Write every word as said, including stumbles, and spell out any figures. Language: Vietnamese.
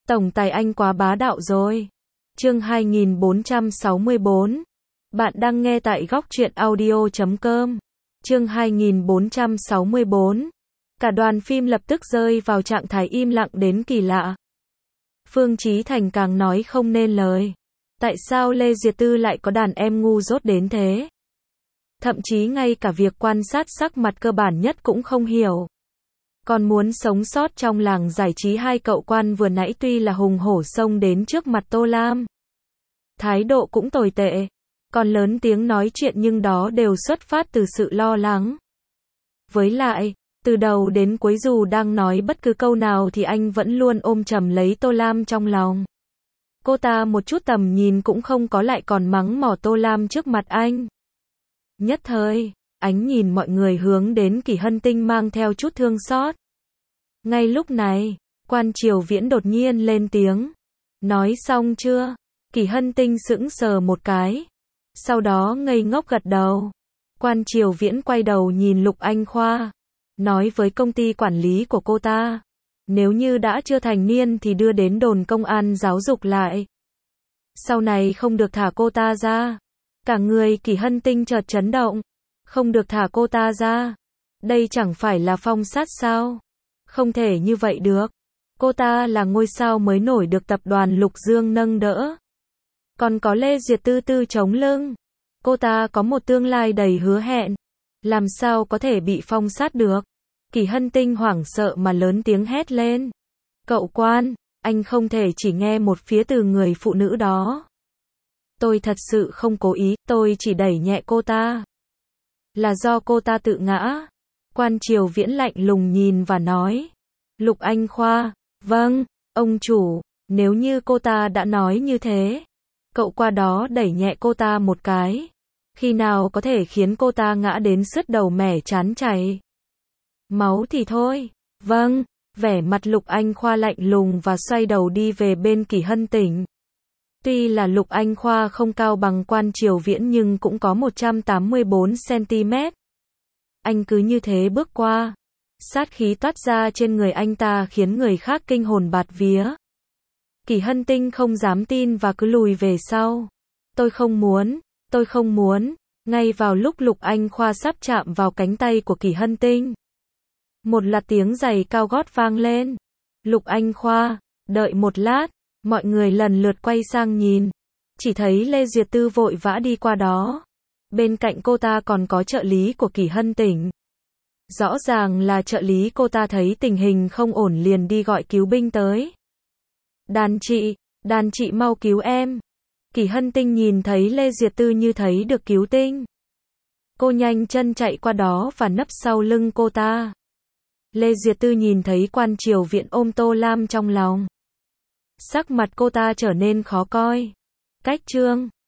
Tổng tài anh quá bá đạo rồi. Chương hai nghìn bốn trăm sáu mươi bốn. Bạn đang nghe tại góc truyện audio chấm com. Chương hai nghìn bốn trăm sáu mươi bốn. Cả đoàn phim lập tức rơi vào trạng thái im lặng đến kỳ lạ. Phương Chí Thành càng nói không nên lời. Tại sao Lê Diệt Tư lại có đàn em ngu dốt đến thế? Thậm chí ngay cả việc quan sát sắc mặt cơ bản nhất cũng không hiểu. Còn muốn sống sót trong làng giải trí, hai cậu quan vừa nãy tuy là hùng hổ xông đến trước mặt Tô Lam. Thái độ cũng tồi tệ. Còn lớn tiếng nói chuyện, nhưng đó đều xuất phát từ sự lo lắng. Với lại, từ đầu đến cuối dù đang nói bất cứ câu nào thì anh vẫn luôn ôm chầm lấy Tô Lam trong lòng. Cô ta một chút tầm nhìn cũng không có, lại còn mắng mỏ Tô Lam trước mặt anh. Nhất thời, ánh nhìn mọi người hướng đến Kỷ Hân Tinh mang theo chút thương xót. Ngay lúc này, Quan Triều Viễn đột nhiên lên tiếng. Nói xong chưa? Kỷ Hân Tinh sững sờ một cái. Sau đó ngây ngốc gật đầu. Quan Triều Viễn quay đầu nhìn Lục Anh Khoa. Nói với công ty quản lý của cô ta. Nếu như đã chưa thành niên thì đưa đến đồn công an giáo dục lại. Sau này không được thả cô ta ra. Cả người Kỷ Hân Tinh chợt chấn động. Không được thả cô ta ra. Đây chẳng phải là phong sát sao? Không thể như vậy được. Cô ta là ngôi sao mới nổi được tập đoàn Lục Dương nâng đỡ. Còn có Lê Diệt Tư Tư chống lưng. Cô ta có một tương lai đầy hứa hẹn. Làm sao có thể bị phong sát được? Kỷ Hân Tinh hoảng sợ mà lớn tiếng hét lên. Cậu Quan, anh không thể chỉ nghe một phía từ người phụ nữ đó. Tôi thật sự không cố ý, tôi chỉ đẩy nhẹ cô ta. Là do cô ta tự ngã. Quan Triều Viễn lạnh lùng nhìn và nói. Lục Anh Khoa, vâng, ông chủ, nếu như cô ta đã nói như thế, cậu qua đó đẩy nhẹ cô ta một cái. Khi nào có thể khiến cô ta ngã đến sứt đầu mẻ chán chảy máu thì thôi. Vâng, vẻ mặt Lục Anh Khoa lạnh lùng và xoay đầu đi về bên Kỷ Hân Tinh. Tuy là Lục Anh Khoa không cao bằng Quan Triều Viễn nhưng cũng có một trăm tám mươi bốn xăng-ti-mét. Anh cứ như thế bước qua. Sát khí toát ra trên người anh ta khiến người khác kinh hồn bạt vía. Kỷ Hân Tinh không dám tin và cứ lùi về sau. Tôi không muốn, tôi không muốn. Ngay vào lúc Lục Anh Khoa sắp chạm vào cánh tay của Kỷ Hân Tinh, một loạt tiếng giày cao gót vang lên. Lục Anh Khoa, đợi một lát. Mọi người lần lượt quay sang nhìn. Chỉ thấy Lê Diệt Tư vội vã đi qua đó. Bên cạnh cô ta còn có trợ lý của Kỷ Hân Tinh. Rõ ràng là trợ lý cô ta thấy tình hình không ổn liền đi gọi cứu binh tới. Đàn chị, đàn chị mau cứu em. Kỷ Hân Tinh nhìn thấy Lê Diệt Tư như thấy được cứu tinh. Cô nhanh chân chạy qua đó và nấp sau lưng cô ta. Lê Diệt Tư nhìn thấy Quan Triều Viễn ôm Tô Lam trong lòng. Sắc mặt cô ta trở nên khó coi. Cách chương